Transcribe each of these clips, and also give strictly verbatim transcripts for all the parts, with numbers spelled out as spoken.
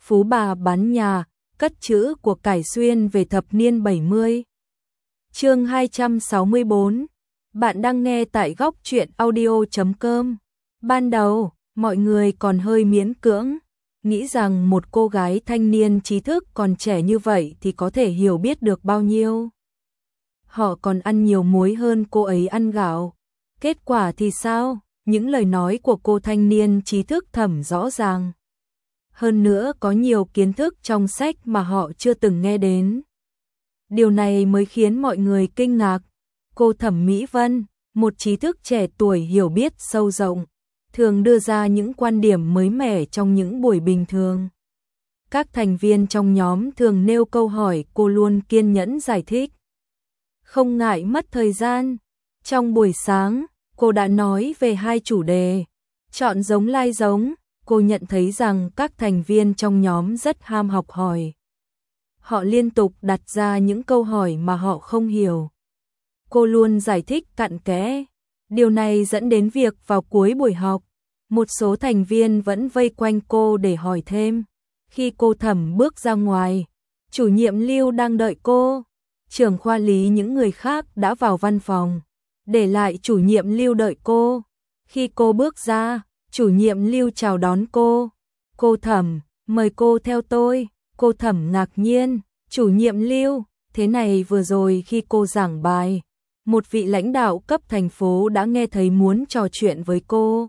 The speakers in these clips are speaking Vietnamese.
Phú bà bán nhà, cất trữ của cải xuyên về thập niên bảy mươi. Chương hai trăm sáu mươi bốn. Bạn đang nghe tại góc truyện audio chấm com. Ban đầu, mọi người còn hơi miễn cưỡng, nghĩ rằng một cô gái thanh niên trí thức còn trẻ như vậy thì có thể hiểu biết được bao nhiêu. Họ còn ăn nhiều muối hơn cô ấy ăn gạo. Kết quả thì sao? Những lời nói của cô thanh niên trí thức thầm rõ ràng. Hơn nữa có nhiều kiến thức trong sách mà họ chưa từng nghe đến. Điều này mới khiến mọi người kinh ngạc. Cô Thẩm Mỹ Vân, một trí thức trẻ tuổi hiểu biết sâu rộng, thường đưa ra những quan điểm mới mẻ trong những buổi bình thường. Các thành viên trong nhóm thường nêu câu hỏi, cô luôn kiên nhẫn giải thích, không ngại mất thời gian. Trong buổi sáng, cô đã nói về hai chủ đề, chọn giống lai giống. Cô nhận thấy rằng các thành viên trong nhóm rất ham học hỏi. Họ liên tục đặt ra những câu hỏi mà họ không hiểu. Cô luôn giải thích cặn kẽ. Điều này dẫn đến việc vào cuối buổi học, một số thành viên vẫn vây quanh cô để hỏi thêm. Khi cô Thẩm bước ra ngoài, chủ nhiệm Lưu đang đợi cô. Trưởng khoa lý những người khác đã vào văn phòng, để lại chủ nhiệm Lưu đợi cô. Khi cô bước ra, chủ nhiệm Lưu chào đón cô. Cô Thẩm, mời cô theo tôi. Cô Thẩm ngạc nhiên. Chủ nhiệm Lưu, thế này vừa rồi khi cô giảng bài, một vị lãnh đạo cấp thành phố đã nghe thấy muốn trò chuyện với cô.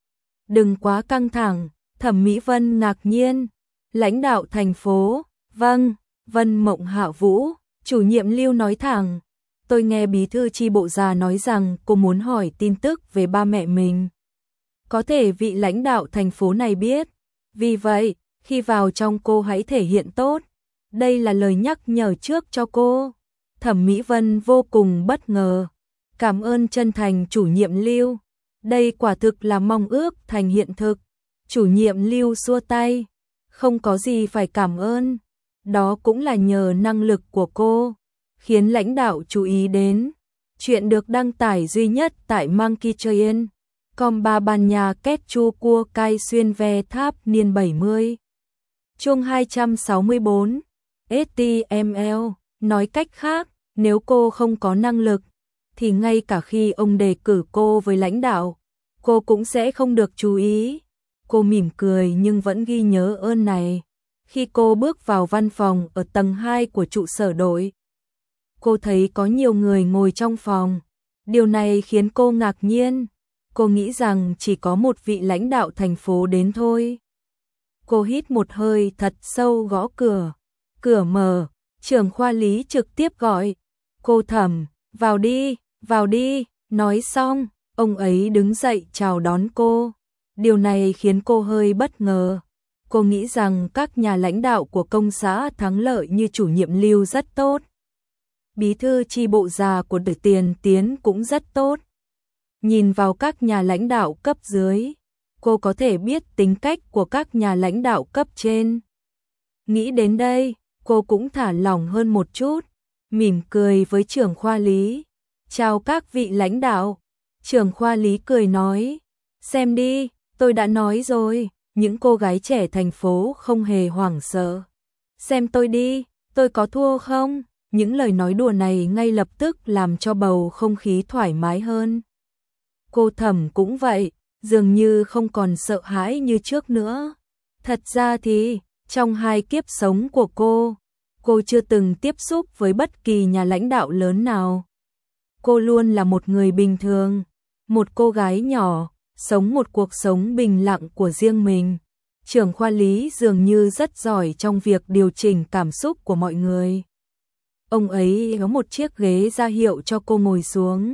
Đừng quá căng thẳng. Thẩm Mỹ Vân ngạc nhiên. Lãnh đạo thành phố? Vâng, Vân Mộng Hạ Vũ. Chủ nhiệm Lưu nói thẳng. Tôi nghe bí thư chi bộ già nói rằng cô muốn hỏi tin tức về ba mẹ mình. Có thể vị lãnh đạo thành phố này biết. Vì vậy, khi vào trong cô hãy thể hiện tốt. Đây là lời nhắc nhở trước cho cô. Thẩm Mỹ Vân vô cùng bất ngờ. Cảm ơn chân thành chủ nhiệm Lưu. Đây quả thực là mong ước thành hiện thực. Chủ nhiệm Lưu xua tay. Không có gì phải cảm ơn. Đó cũng là nhờ năng lực của cô, khiến lãnh đạo chú ý đến. Chuyện được đăng tải duy nhất tại Monkey Train. Com ba ban nhà kết chua cua cai xuyên ve tháp niên bảy mươi. Chương hai trăm sáu mươi bốn. ét tê em lờ. Nói cách khác, nếu cô không có năng lực, thì ngay cả khi ông đề cử cô với lãnh đạo, cô cũng sẽ không được chú ý. Cô mỉm cười nhưng vẫn ghi nhớ ơn này. Khi cô bước vào văn phòng ở tầng hai của trụ sở đội, cô thấy có nhiều người ngồi trong phòng. Điều này khiến cô ngạc nhiên. Cô nghĩ rằng chỉ có một vị lãnh đạo thành phố đến thôi. Cô hít một hơi thật sâu, gõ cửa. Cửa mở, trưởng khoa lý trực tiếp gọi. Cô Thẩm, vào đi, vào đi. Nói xong, ông ấy đứng dậy chào đón cô. Điều này khiến cô hơi bất ngờ. Cô nghĩ rằng các nhà lãnh đạo của công xã thắng lợi như chủ nhiệm Lưu rất tốt. Bí thư chi bộ già của Tử Tiền Tiến cũng rất tốt. Nhìn vào các nhà lãnh đạo cấp dưới, cô có thể biết tính cách của các nhà lãnh đạo cấp trên. Nghĩ đến đây, cô cũng thả lỏng hơn một chút, mỉm cười với trưởng khoa lý. Chào các vị lãnh đạo. Trưởng khoa lý cười nói, xem đi, tôi đã nói rồi, những cô gái trẻ thành phố không hề hoảng sợ. Xem tôi đi, tôi có thua không? Những lời nói đùa này ngay lập tức làm cho bầu không khí thoải mái hơn. Cô Thẩm cũng vậy, dường như không còn sợ hãi như trước nữa. Thật ra thì, trong hai kiếp sống của cô, cô chưa từng tiếp xúc với bất kỳ nhà lãnh đạo lớn nào. Cô luôn là một người bình thường, một cô gái nhỏ, sống một cuộc sống bình lặng của riêng mình. Trưởng khoa lý dường như rất giỏi trong việc điều chỉnh cảm xúc của mọi người. Ông ấy có một chiếc ghế ra hiệu cho cô ngồi xuống.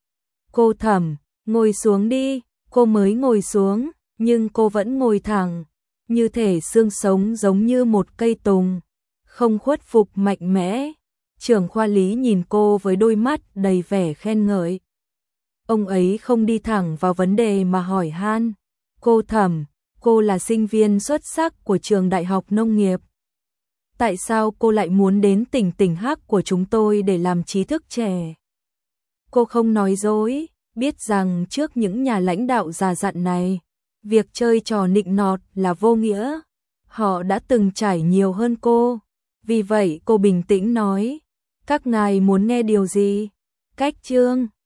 Cô Thẩm, ngồi xuống đi. Cô mới ngồi xuống, nhưng cô vẫn ngồi thẳng, như thể xương sống giống như một cây tùng, không khuất phục mạnh mẽ. Trưởng khoa lý nhìn cô với đôi mắt đầy vẻ khen ngợi. Ông ấy không đi thẳng vào vấn đề mà hỏi han. Cô Thẩm, cô là sinh viên xuất sắc của trường Đại học Nông nghiệp. Tại sao cô lại muốn đến tỉnh tỉnh Hắc của chúng tôi để làm trí thức trẻ? Cô không nói dối, biết rằng trước những nhà lãnh đạo già dặn này, việc chơi trò nịnh nọt là vô nghĩa. họ đã từng trải nhiều hơn cô. Vì vậy cô bình tĩnh nói, các ngài muốn nghe điều gì? Cách chương